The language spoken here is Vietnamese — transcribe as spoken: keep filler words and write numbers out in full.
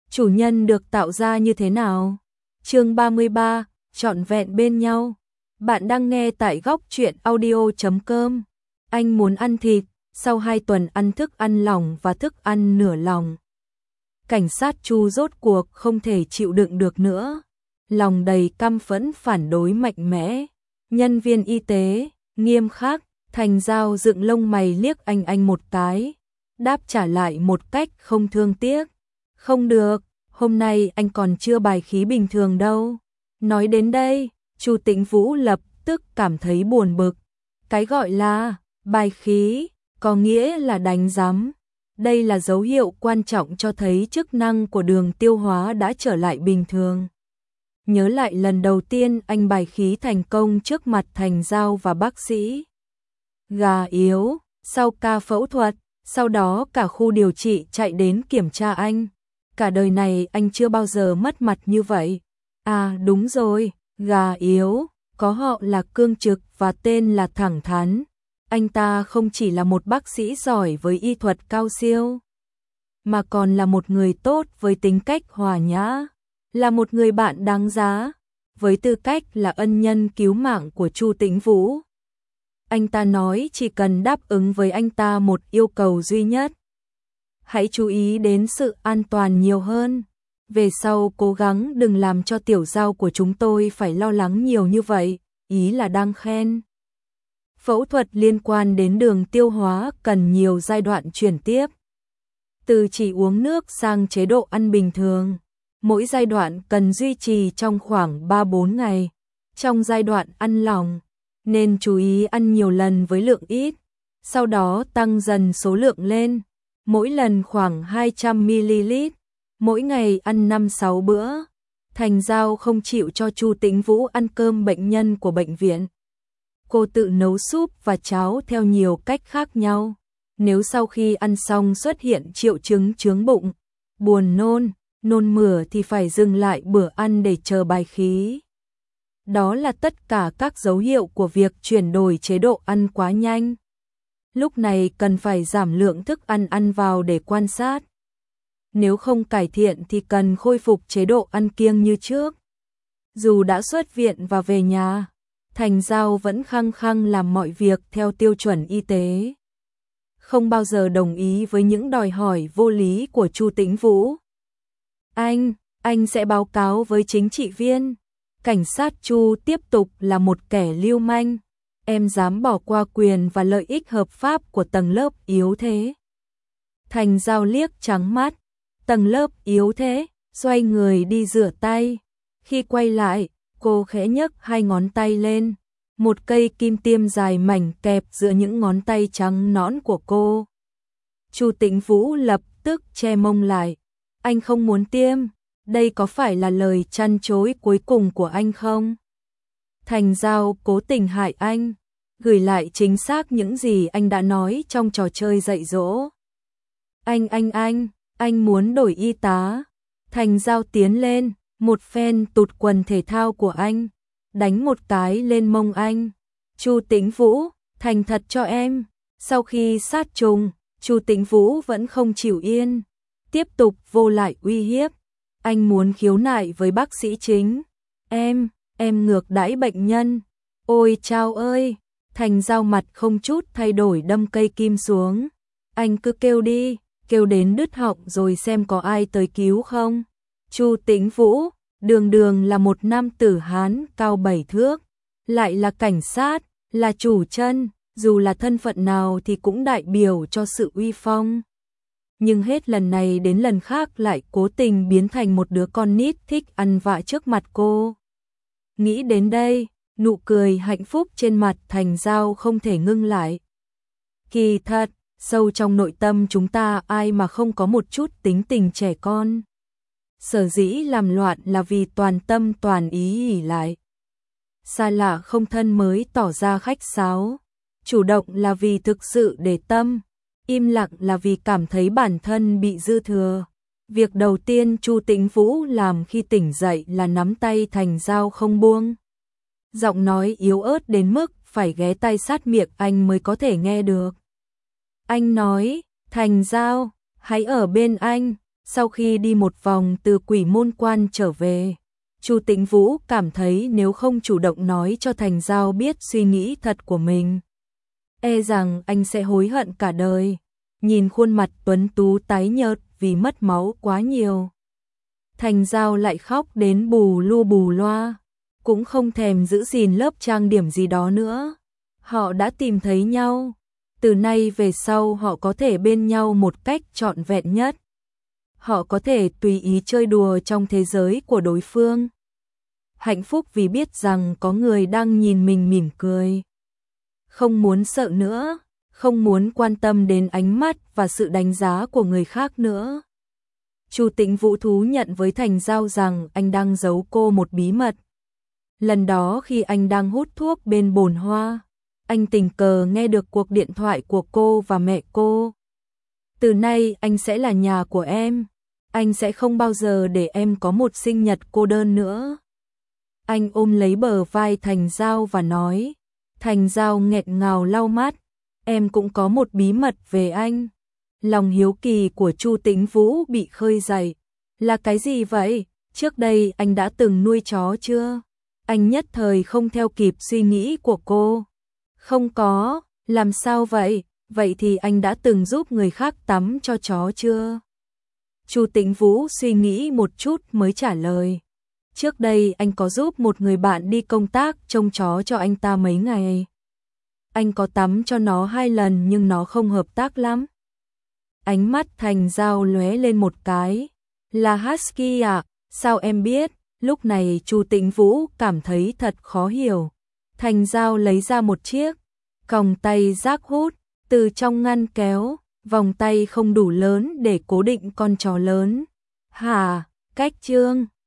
chủ nhân được tạo ra như thế nào? Chương ba mươi ba, trọn vẹn bên nhau. Bạn đang nghe tại góc truyện audio chấm com. Anh muốn ăn thịt, sau hai tuần ăn thức ăn lỏng và thức ăn nửa lòng. Cảnh sát Chu rốt cuộc không thể chịu đựng được nữa. Lòng đầy căm phẫn phản đối mạnh mẽ. Nhân viên y tế, nghiêm khắc, Thành Giao dựng lông mày liếc anh anh một cái. Đáp trả lại một cách không thương tiếc. Không được, hôm nay anh còn chưa bài khí bình thường đâu. Nói đến đây, Chu Tĩnh Vũ lập tức cảm thấy buồn bực. Cái gọi là bài khí, có nghĩa là đánh giám. Đây là dấu hiệu quan trọng cho thấy chức năng của đường tiêu hóa đã trở lại bình thường. Nhớ lại lần đầu tiên anh bài khí thành công trước mặt Thành Giao và bác sĩ. Gà yếu, sau ca phẫu thuật, sau đó cả khu điều trị chạy đến kiểm tra anh. Cả đời này anh chưa bao giờ mất mặt như vậy. À đúng rồi, gà yếu, có họ là cương trực và tên là thẳng thắn. Anh ta không chỉ là một bác sĩ giỏi với y thuật cao siêu, mà còn là một người tốt với tính cách hòa nhã, là một người bạn đáng giá, với tư cách là ân nhân cứu mạng của Chu Tĩnh Vũ. Anh ta nói chỉ cần đáp ứng với anh ta một yêu cầu duy nhất. Hãy chú ý đến sự an toàn nhiều hơn. Về sau cố gắng đừng làm cho tiểu Giao của chúng tôi phải lo lắng nhiều như vậy, ý là đang khen. Phẫu thuật liên quan đến đường tiêu hóa cần nhiều giai đoạn chuyển tiếp. Từ chỉ uống nước sang chế độ ăn bình thường. Mỗi giai đoạn cần duy trì trong khoảng ba bốn ngày. Trong giai đoạn ăn lỏng, nên chú ý ăn nhiều lần với lượng ít. Sau đó tăng dần số lượng lên. Mỗi lần khoảng hai trăm mi li lít. Mỗi ngày ăn năm sáu bữa. Thành Giao không chịu cho Chu Tĩnh Vũ ăn cơm bệnh nhân của bệnh viện. Cô tự nấu súp và cháo theo nhiều cách khác nhau. Nếu sau khi ăn xong xuất hiện triệu chứng chướng bụng, buồn nôn, nôn mửa thì phải dừng lại bữa ăn để chờ bài khí. Đó là tất cả các dấu hiệu của việc chuyển đổi chế độ ăn quá nhanh. Lúc này cần phải giảm lượng thức ăn ăn vào để quan sát. Nếu không cải thiện thì cần khôi phục chế độ ăn kiêng như trước. Dù đã xuất viện và về nhà, Thành Giao vẫn khăng khăng làm mọi việc theo tiêu chuẩn y tế. Không bao giờ đồng ý với những đòi hỏi vô lý của Chu Tĩnh Vũ. Anh, anh sẽ báo cáo với chính trị viên. Cảnh sát Chu tiếp tục là một kẻ lưu manh. Em dám bỏ qua quyền và lợi ích hợp pháp của tầng lớp yếu thế. Thành Giao liếc trắng mắt. Tầng lớp yếu thế, xoay người đi rửa tay. Khi quay lại, cô khẽ nhấc hai ngón tay lên. Một cây kim tiêm dài mảnh kẹp giữa những ngón tay trắng nõn của cô. Chu Tĩnh Vũ lập tức che mông lại. Anh không muốn tiêm, đây có phải là lời trăn trối cuối cùng của anh không? Thành Giao cố tình hại anh, gửi lại chính xác những gì anh đã nói trong trò chơi dạy dỗ. Anh anh anh, anh muốn đổi y tá. Thành Giao tiến lên, một phen tụt quần thể thao của anh, đánh một cái lên mông anh. Chu Tĩnh Vũ, thành thật cho em. Sau khi sát trùng, Chu Tĩnh Vũ vẫn không chịu yên, tiếp tục vô lại uy hiếp. Anh muốn khiếu nại với bác sĩ chính. Em, em ngược đãi bệnh nhân. Ôi chao ơi. Thành Giao mặt không chút thay đổi đâm cây kim xuống. Anh cứ kêu đi, kêu đến đứt họng rồi xem có ai tới cứu không. Chu Tĩnh Vũ, đường đường là một nam tử Hán cao bảy thước, lại là cảnh sát, là chủ chân, dù là thân phận nào thì cũng đại biểu cho sự uy phong. Nhưng hết lần này đến lần khác lại cố tình biến thành một đứa con nít thích ăn vạ trước mặt cô. Nghĩ đến đây, nụ cười hạnh phúc trên mặt Thành Giao không thể ngưng lại. Kỳ thật, sâu trong nội tâm chúng ta ai mà không có một chút tính tình trẻ con. Sở dĩ làm loạn là vì toàn tâm toàn ý ỷ lại. Xa lạ không thân mới tỏ ra khách sáo. Chủ động là vì thực sự để tâm. Im lặng là vì cảm thấy bản thân bị dư thừa. Việc đầu tiên Chu Tĩnh Vũ làm khi tỉnh dậy là nắm tay Thành Giao không buông. Giọng nói yếu ớt đến mức phải ghé tay sát miệng anh mới có thể nghe được. Anh nói, Thành Giao, hãy ở bên anh. Sau khi đi một vòng từ Quỷ Môn Quan trở về, Chu Tĩnh Vũ cảm thấy nếu không chủ động nói cho Thành Giao biết suy nghĩ thật của mình, e rằng anh sẽ hối hận cả đời. Nhìn khuôn mặt tuấn tú tái nhợt vì mất máu quá nhiều, Thành Giao lại khóc đến bù lu bù loa, cũng không thèm giữ gìn lớp trang điểm gì đó nữa. Họ đã tìm thấy nhau, từ nay về sau họ có thể bên nhau một cách trọn vẹn nhất. Họ có thể tùy ý chơi đùa trong thế giới của đối phương. Hạnh phúc vì biết rằng có người đang nhìn mình mỉm cười. Không muốn sợ nữa, không muốn quan tâm đến ánh mắt và sự đánh giá của người khác nữa. Chu Tĩnh Vũ thú nhận với Thành Giao rằng anh đang giấu cô một bí mật. Lần đó khi anh đang hút thuốc bên bồn hoa, anh tình cờ nghe được cuộc điện thoại của cô và mẹ cô. Từ nay anh sẽ là nhà của em, anh sẽ không bao giờ để em có một sinh nhật cô đơn nữa. Anh ôm lấy bờ vai Thành Giao và nói. Thành Giao nghẹn ngào lau mắt, em cũng có một bí mật về anh. Lòng hiếu kỳ của Chu Tĩnh Vũ bị khơi dậy. Là cái gì vậy? Trước đây anh đã từng nuôi chó chưa? Anh nhất thời không theo kịp suy nghĩ của cô. Không có, làm sao vậy? Vậy thì anh đã từng giúp người khác tắm cho chó chưa? Chu Tĩnh Vũ suy nghĩ một chút mới trả lời. Trước đây anh có giúp một người bạn đi công tác trông chó cho anh ta mấy ngày. Anh có tắm cho nó hai lần nhưng nó không hợp tác lắm. Ánh mắt Thành Giao lóe lên một cái. Là Husky à? Sao em biết? Lúc này Chu Tĩnh Vũ cảm thấy thật khó hiểu. Thành Giao lấy ra một chiếc còng tay rác hút từ trong ngăn kéo, vòng tay không đủ lớn để cố định con chó lớn. Hả? Cách trương